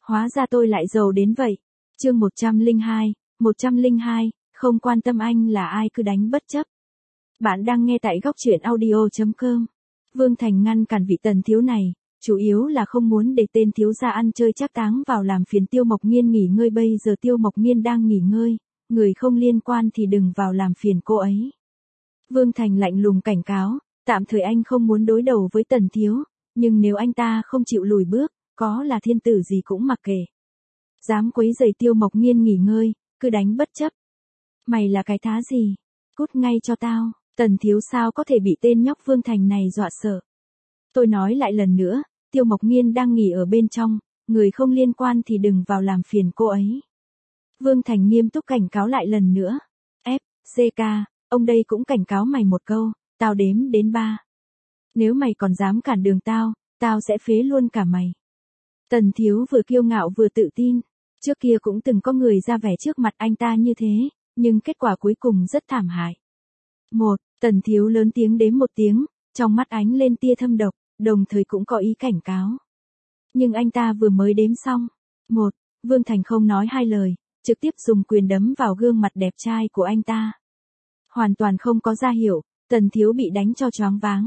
Hóa ra tôi lại giàu đến vậy. Chương 102, không quan tâm anh là ai cứ đánh bất chấp. Bạn đang nghe tại góc truyện audio.com. Vương Thành ngăn cản vị Tần thiếu này, chủ yếu là không muốn để tên thiếu gia ăn chơi trác táng vào làm phiền Tiêu Mộc Nghiên nghỉ ngơi. Bây giờ Tiêu Mộc Nghiên đang nghỉ ngơi, người không liên quan thì đừng vào làm phiền cô ấy. Vương Thành lạnh lùng cảnh cáo, tạm thời anh không muốn đối đầu với Tần thiếu, nhưng nếu anh ta không chịu lùi bước, có là thiên tử gì cũng mặc kệ. Dám quấy rầy Tiêu Mộc Nghiên nghỉ ngơi, cứ đánh bất chấp. Mày là cái thá gì? Cút ngay cho tao. Tần thiếu sao có thể bị tên nhóc Vương Thành này dọa sợ. Tôi nói lại lần nữa, Tiêu Mộc Nghiên đang nghỉ ở bên trong, người không liên quan thì đừng vào làm phiền cô ấy. Vương Thành nghiêm túc cảnh cáo lại lần nữa. CK, ông đây cũng cảnh cáo mày một câu, tao đếm đến 3. Nếu mày còn dám cản đường tao sẽ phế luôn cả mày. Tần thiếu vừa kiêu ngạo vừa tự tin, trước kia cũng từng có người ra vẻ trước mặt anh ta như thế, nhưng kết quả cuối cùng rất thảm hại. Tần thiếu lớn tiếng đếm một tiếng, trong mắt ánh lên tia thâm độc, đồng thời cũng có ý cảnh cáo. Nhưng anh ta vừa mới đếm xong. Vương Thành không nói hai lời, trực tiếp dùng quyền đấm vào gương mặt đẹp trai của anh ta. Hoàn toàn không có ra hiệu, Tần thiếu bị đánh cho choáng váng.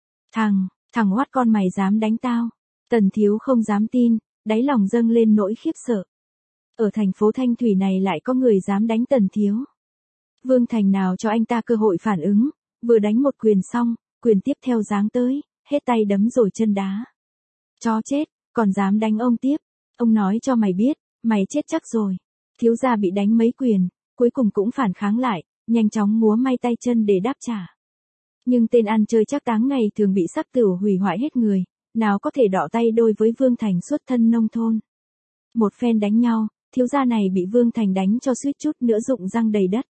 Thằng oát con mày dám đánh tao. Tần thiếu không dám tin, đáy lòng dâng lên nỗi khiếp sợ. Ở thành phố Thanh Thủy này lại có người dám đánh Tần thiếu. Vương Thành nào cho anh ta cơ hội phản ứng, vừa đánh một quyền xong, quyền tiếp theo giáng tới, hết tay đấm rồi chân đá. Chó chết, còn dám đánh ông tiếp. Ông nói cho mày biết, mày chết chắc rồi. Thiếu gia bị đánh mấy quyền, cuối cùng cũng phản kháng lại, nhanh chóng múa may tay chân để đáp trả. Nhưng tên ăn chơi trác táng ngày thường bị sắc tửu hủy hoại hết người, nào có thể đọ tay đôi với Vương Thành xuất thân nông thôn. Một phen đánh nhau, thiếu gia này bị Vương Thành đánh cho suýt chút nữa rụng răng đầy đất.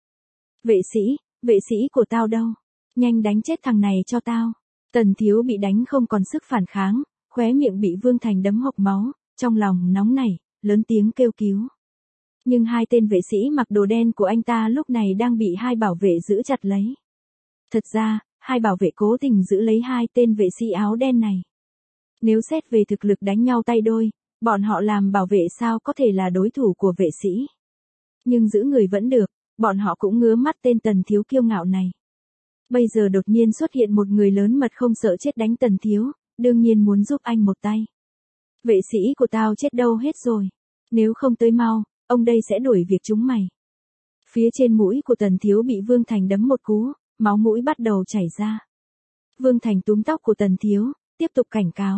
Vệ sĩ của tao đâu? Nhanh đánh chết thằng này cho tao. Tần thiếu bị đánh không còn sức phản kháng, khóe miệng bị Vương Thành đấm hộc máu, trong lòng nóng nảy, lớn tiếng kêu cứu. Nhưng hai tên vệ sĩ mặc đồ đen của anh ta lúc này đang bị hai bảo vệ giữ chặt lấy. Thật ra, hai bảo vệ cố tình giữ lấy hai tên vệ sĩ áo đen này. Nếu xét về thực lực đánh nhau tay đôi, bọn họ làm bảo vệ sao có thể là đối thủ của vệ sĩ. Nhưng giữ người vẫn được, bọn họ cũng ngứa mắt tên Tần thiếu kiêu ngạo này. Bây giờ đột nhiên xuất hiện một người lớn mật không sợ chết đánh Tần thiếu, đương nhiên muốn giúp anh một tay. Vệ sĩ của tao chết đâu hết rồi. Nếu không tới mau, ông đây sẽ đuổi việc chúng mày. Phía trên mũi của Tần thiếu bị Vương Thành đấm một cú, máu mũi bắt đầu chảy ra. Vương Thành túm tóc của Tần thiếu, tiếp tục cảnh cáo.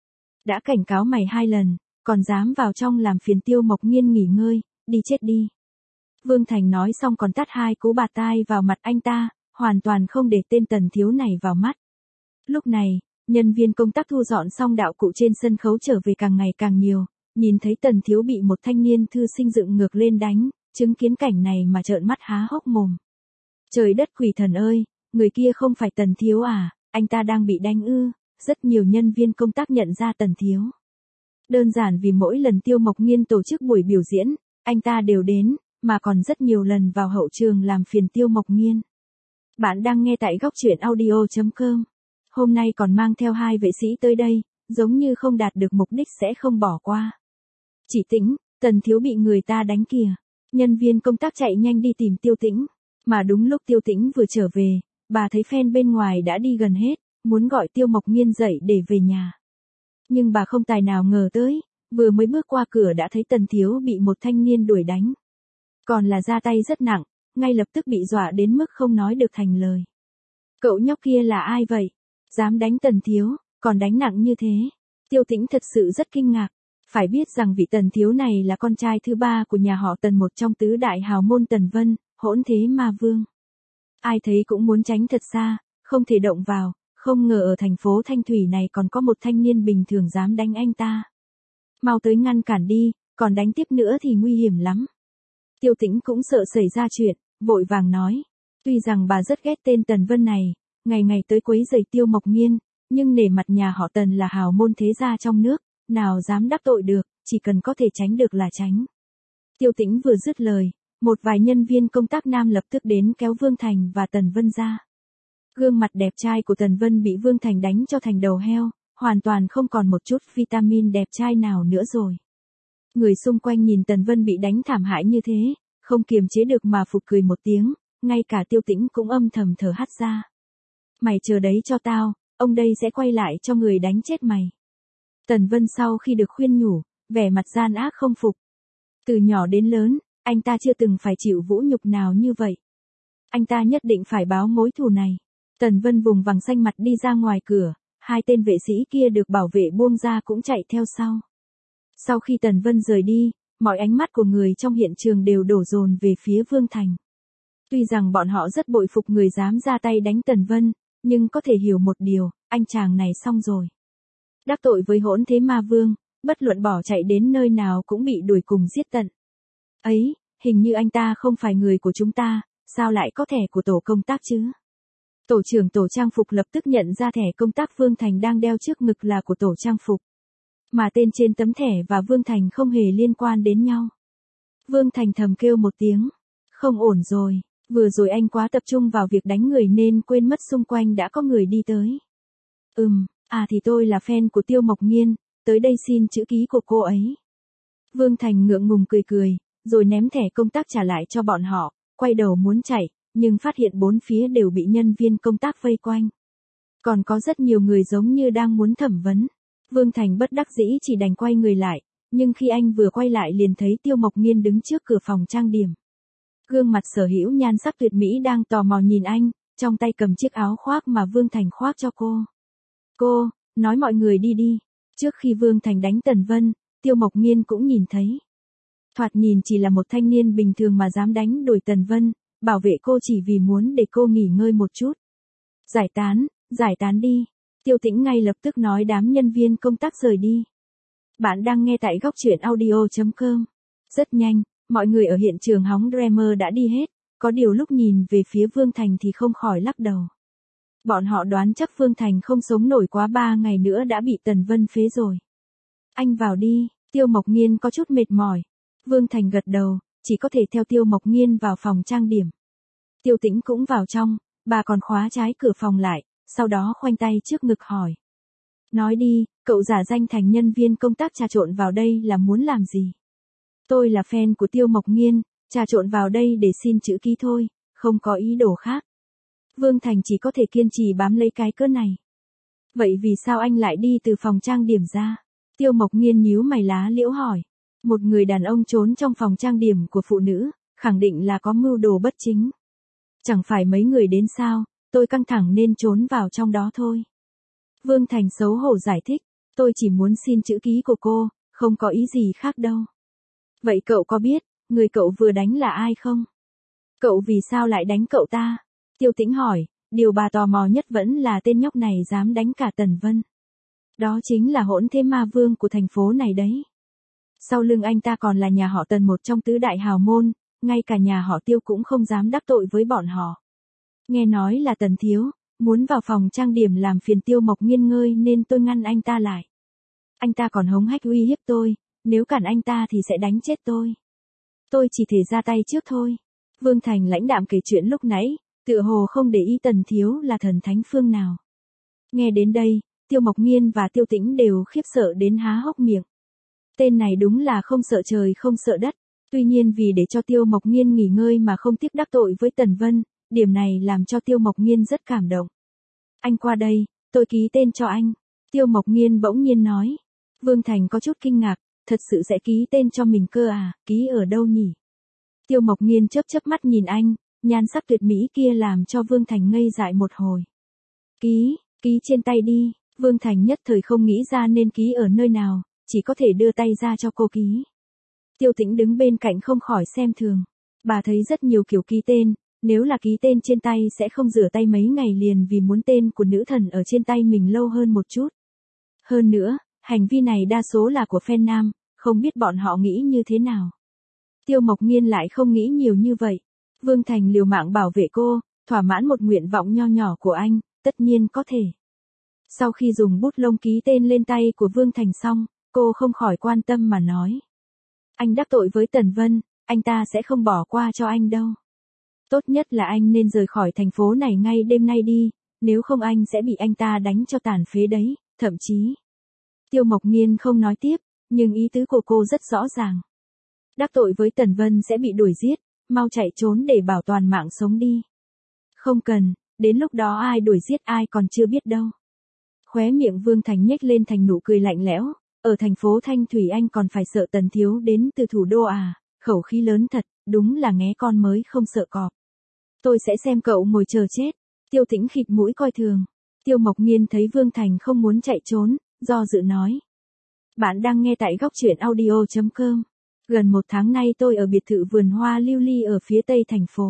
Đã cảnh cáo mày 2 lần, còn dám vào trong làm phiền Tiêu Mộc Nghiên nghỉ ngơi, đi chết đi. Vương Thành nói xong còn tát 2 cú bạt tai vào mặt anh ta, hoàn toàn không để tên Tần thiếu này vào mắt. Lúc này, nhân viên công tác thu dọn xong đạo cụ trên sân khấu trở về càng ngày càng nhiều, nhìn thấy Tần thiếu bị một thanh niên thư sinh dựng ngược lên đánh, chứng kiến cảnh này mà trợn mắt há hốc mồm. Trời đất quỷ thần ơi, người kia không phải Tần thiếu à, anh ta đang bị đánh ư? Rất nhiều nhân viên công tác nhận ra Tần thiếu. Đơn giản vì mỗi lần Tiêu Mộc Nghiên tổ chức buổi biểu diễn, anh ta đều đến, mà còn rất nhiều lần vào hậu trường làm phiền Tiêu Mộc Nghiên. Bạn đang nghe tại góc truyện audio.com. Hôm nay còn mang theo 2 vệ sĩ tới đây, giống như không đạt được mục đích sẽ không bỏ qua. Chị Tĩnh, Tần thiếu bị người ta đánh kìa. Nhân viên công tác chạy nhanh đi tìm Tiêu Tĩnh. Mà đúng lúc Tiêu Tĩnh vừa trở về, bà thấy fan bên ngoài đã đi gần hết, muốn gọi Tiêu Mộc Nghiên dậy để về nhà. Nhưng bà không tài nào ngờ tới, vừa mới bước qua cửa đã thấy Tần thiếu bị một thanh niên đuổi đánh. Còn là ra tay rất nặng, ngay lập tức bị dọa đến mức không nói được thành lời. Cậu nhóc kia là ai vậy? Dám đánh Tần thiếu, còn đánh nặng như thế. Tiêu Tĩnh thật sự rất kinh ngạc. Phải biết rằng vị Tần thiếu này là con trai thứ 3 của nhà họ Tần, một trong tứ đại hào môn Tần Vân, hỗn thế ma vương. Ai thấy cũng muốn tránh thật xa, không thể động vào, không ngờ ở thành phố Thanh Thủy này còn có một thanh niên bình thường dám đánh anh ta. Mau tới ngăn cản đi, còn đánh tiếp nữa thì nguy hiểm lắm. Tiêu Tĩnh cũng sợ xảy ra chuyện, vội vàng nói. Tuy rằng bà rất ghét tên Tần Vân này, ngày ngày tới quấy rầy Tiêu Mộc Nghiên, nhưng nể mặt nhà họ Tần là hào môn thế gia trong nước, nào dám đắc tội được, chỉ cần có thể tránh được là tránh. Tiêu Tĩnh vừa dứt lời, một vài nhân viên công tác nam lập tức đến kéo Vương Thành và Tần Vân ra. Gương mặt đẹp trai của Tần Vân bị Vương Thành đánh cho thành đầu heo, hoàn toàn không còn một chút vitamin đẹp trai nào nữa rồi. Người xung quanh nhìn Tần Vân bị đánh thảm hại như thế, không kiềm chế được mà phụt cười một tiếng, ngay cả Tiêu Tĩnh cũng âm thầm thở hắt ra. Mày chờ đấy cho tao, ông đây sẽ quay lại cho người đánh chết mày. Tần Vân sau khi được khuyên nhủ, vẻ mặt gian ác không phục. Từ nhỏ đến lớn, anh ta chưa từng phải chịu vũ nhục nào như vậy. Anh ta nhất định phải báo mối thù này. Tần Vân vùng vằng xanh mặt đi ra ngoài cửa, hai tên vệ sĩ kia được bảo vệ buông ra cũng chạy theo sau. Sau khi Tần Vân rời đi, mọi ánh mắt của người trong hiện trường đều đổ dồn về phía Vương Thành. Tuy rằng bọn họ rất bội phục người dám ra tay đánh Tần Vân, nhưng có thể hiểu một điều, anh chàng này xong rồi. Đắc tội với Hỗn Thế Ma Vương, bất luận bỏ chạy đến nơi nào cũng bị đuổi cùng giết tận. Ấy, hình như anh ta không phải người của chúng ta, sao lại có thẻ của tổ công tác chứ? Tổ trưởng tổ trang phục lập tức nhận ra thẻ công tác Vương Thành đang đeo trước ngực là của tổ trang phục. Mà tên trên tấm thẻ và Vương Thành không hề liên quan đến nhau. Vương Thành thầm kêu một tiếng. Không ổn rồi, vừa rồi anh quá tập trung vào việc đánh người nên quên mất xung quanh đã có người đi tới. Thì tôi là fan của Tiêu Mộc Nghiên, tới đây xin chữ ký của cô ấy. Vương Thành ngượng ngùng cười, rồi ném thẻ công tác trả lại cho bọn họ, quay đầu muốn chạy, nhưng phát hiện bốn phía đều bị nhân viên công tác vây quanh. Còn có rất nhiều người giống như đang muốn thẩm vấn. Vương Thành bất đắc dĩ chỉ đành quay người lại, nhưng khi anh vừa quay lại liền thấy Tiêu Mộc Nghiên đứng trước cửa phòng trang điểm. Gương mặt sở hữu nhan sắc tuyệt mỹ đang tò mò nhìn anh, trong tay cầm chiếc áo khoác mà Vương Thành khoác cho cô. Cô, nói mọi người đi đi. Trước khi Vương Thành đánh Tần Vân, Tiêu Mộc Nghiên cũng nhìn thấy. Thoạt nhìn chỉ là một thanh niên bình thường mà dám đánh đuổi Tần Vân, bảo vệ cô chỉ vì muốn để cô nghỉ ngơi một chút. Giải tán đi. Tiêu Tĩnh ngay lập tức nói đám nhân viên công tác rời đi. Bạn đang nghe tại góc truyện audio.com. Rất nhanh, mọi người ở hiện trường hóng Dreamer đã đi hết, có điều lúc nhìn về phía Vương Thành thì không khỏi lắc đầu. Bọn họ đoán chắc Vương Thành không sống nổi quá 3 ngày nữa đã bị Tần Vân phế rồi. Anh vào đi, Tiêu Mộc Nghiên có chút mệt mỏi. Vương Thành gật đầu, chỉ có thể theo Tiêu Mộc Nghiên vào phòng trang điểm. Tiêu Tĩnh cũng vào trong, bà còn khóa trái cửa phòng lại, sau đó khoanh tay trước ngực hỏi. Nói đi, cậu giả danh thành nhân viên công tác trà trộn vào đây là muốn làm gì? Tôi là fan của Tiêu Mộc Nghiên, trà trộn vào đây để xin chữ ký thôi, không có ý đồ khác. Vương Thành chỉ có thể kiên trì bám lấy cái cớ này. Vậy vì sao anh lại đi từ phòng trang điểm ra? Tiêu Mộc Nghiên nhíu mày lá liễu hỏi. Một người đàn ông trốn trong phòng trang điểm của phụ nữ, khẳng định là có mưu đồ bất chính. Chẳng phải mấy người đến sao, tôi căng thẳng nên trốn vào trong đó thôi. Vương Thành xấu hổ giải thích, tôi chỉ muốn xin chữ ký của cô, không có ý gì khác đâu. Vậy cậu có biết, người cậu vừa đánh là ai không? Cậu vì sao lại đánh cậu ta? Tiêu Tĩnh hỏi, điều bà tò mò nhất vẫn là tên nhóc này dám đánh cả Tần Vân. Đó chính là Hỗn Thế Ma Vương của thành phố này đấy. Sau lưng anh ta còn là nhà họ Tần, một trong tứ đại hào môn, ngay cả nhà họ Tiêu cũng không dám đắc tội với bọn họ. Nghe nói là Tần thiếu, muốn vào phòng trang điểm làm phiền Tiêu Mộc Nghiên ngơi nên tôi ngăn anh ta lại. Anh ta còn hống hách uy hiếp tôi, nếu cản anh ta thì sẽ đánh chết tôi. Tôi chỉ thể ra tay trước thôi. Vương Thành lãnh đạm kể chuyện lúc nãy, tựa hồ không để ý Tần thiếu là thần thánh phương nào. Nghe đến đây, Tiêu Mộc Nghiên và Tiêu Tĩnh đều khiếp sợ đến há hốc miệng. Tên này đúng là không sợ trời không sợ đất. Tuy nhiên vì để cho Tiêu Mộc Nghiên nghỉ ngơi mà không tiếc đắc tội với Tần Vân, điểm này làm cho Tiêu Mộc Nghiên rất cảm động. Anh qua đây, tôi ký tên cho anh. Tiêu Mộc Nghiên bỗng nhiên nói. Vương Thành có chút kinh ngạc, thật sự sẽ ký tên cho mình cơ à, ký ở đâu nhỉ? Tiêu Mộc Nghiên chớp chớp mắt nhìn anh, nhan sắc tuyệt mỹ kia làm cho Vương Thành ngây dại một hồi. Ký trên tay đi. Vương Thành nhất thời không nghĩ ra nên ký ở nơi nào, chỉ có thể đưa tay ra cho cô ký. Tiêu Tĩnh đứng bên cạnh không khỏi xem thường. Bà thấy rất nhiều kiểu ký tên, nếu là ký tên trên tay sẽ không rửa tay mấy ngày liền vì muốn tên của nữ thần ở trên tay mình lâu hơn một chút. Hơn nữa, hành vi này đa số là của fan nam, không biết bọn họ nghĩ như thế nào. Tiêu Mộc Nghiên lại không nghĩ nhiều như vậy. Vương Thành liều mạng bảo vệ cô, thỏa mãn một nguyện vọng nho nhỏ của anh, tất nhiên có thể. Sau khi dùng bút lông ký tên lên tay của Vương Thành xong, cô không khỏi quan tâm mà nói. Anh đắc tội với Tần Vân, anh ta sẽ không bỏ qua cho anh đâu. Tốt nhất là anh nên rời khỏi thành phố này ngay đêm nay đi, nếu không anh sẽ bị anh ta đánh cho tàn phế đấy, thậm chí. Tiêu Mộc Nghiên không nói tiếp, nhưng ý tứ của cô rất rõ ràng. Đắc tội với Tần Vân sẽ bị đuổi giết, mau chạy trốn để bảo toàn mạng sống đi. Không cần, đến lúc đó ai đuổi giết ai còn chưa biết đâu. Khóe miệng Vương Thành nhếch lên thành nụ cười lạnh lẽo, ở thành phố Thanh Thủy anh còn phải sợ Tần thiếu đến từ thủ đô à, khẩu khí lớn thật, đúng là nghé con mới không sợ cọp. Tôi sẽ xem cậu ngồi chờ chết. Tiêu Tĩnh khịt mũi coi thường. Tiêu Mộc Nghiên thấy Vương Thành không muốn chạy trốn, do dự nói. Bạn đang nghe tại góc truyện audio.com. Gần 1 tháng nay tôi ở biệt thự vườn hoa lưu ly ở phía tây thành phố.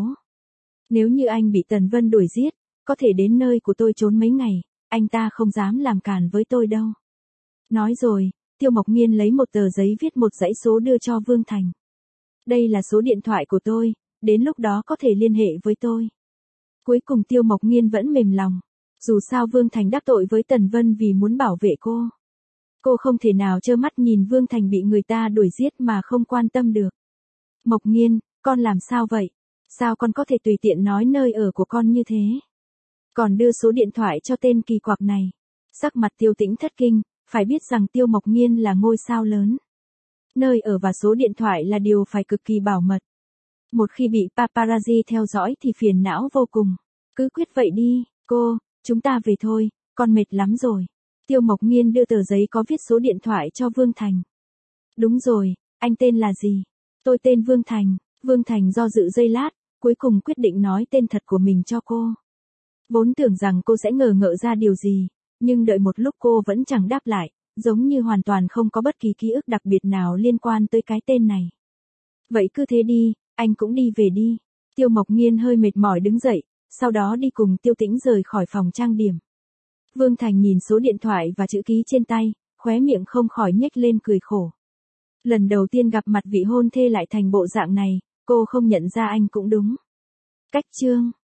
Nếu như anh bị Tần Vân đuổi giết, có thể đến nơi của tôi trốn mấy ngày, anh ta không dám làm cản với tôi đâu. Nói rồi, Tiêu Mộc Nghiên lấy một tờ giấy viết một dãy số đưa cho Vương Thành. Đây là số điện thoại của tôi, đến lúc đó có thể liên hệ với tôi. Cuối cùng Tiêu Mộc Nghiên vẫn mềm lòng. Dù sao Vương Thành đắc tội với Tần Vân vì muốn bảo vệ cô. Cô không thể nào trơ mắt nhìn Vương Thành bị người ta đuổi giết mà không quan tâm được. Mộc Nghiên, con làm sao vậy? Sao con có thể tùy tiện nói nơi ở của con như thế? Còn đưa số điện thoại cho tên kỳ quặc này. Sắc mặt Tiêu Tĩnh thất kinh, phải biết rằng Tiêu Mộc Nghiên là ngôi sao lớn. Nơi ở và số điện thoại là điều phải cực kỳ bảo mật. Một khi bị paparazzi theo dõi thì phiền não vô cùng. Cứ quyết vậy đi, cô, chúng ta về thôi, con mệt lắm rồi. Tiêu Mộc Nghiên đưa tờ giấy có viết số điện thoại cho Vương Thành. Đúng rồi, anh tên là gì? Tôi tên Vương Thành. Vương Thành do dự giây lát, cuối cùng quyết định nói tên thật của mình cho cô. Vốn tưởng rằng cô sẽ ngờ ngợ ra điều gì, nhưng đợi một lúc cô vẫn chẳng đáp lại, giống như hoàn toàn không có bất kỳ ký ức đặc biệt nào liên quan tới cái tên này. Vậy cứ thế đi, anh cũng đi về đi. Tiêu Mộc Nghiên hơi mệt mỏi đứng dậy, sau đó đi cùng Tiêu Tĩnh rời khỏi phòng trang điểm. Vương Thành nhìn số điện thoại và chữ ký trên tay, khóe miệng không khỏi nhếch lên cười khổ. Lần đầu tiên gặp mặt vị hôn thê lại thành bộ dạng này, cô không nhận ra anh cũng đúng. Cách chương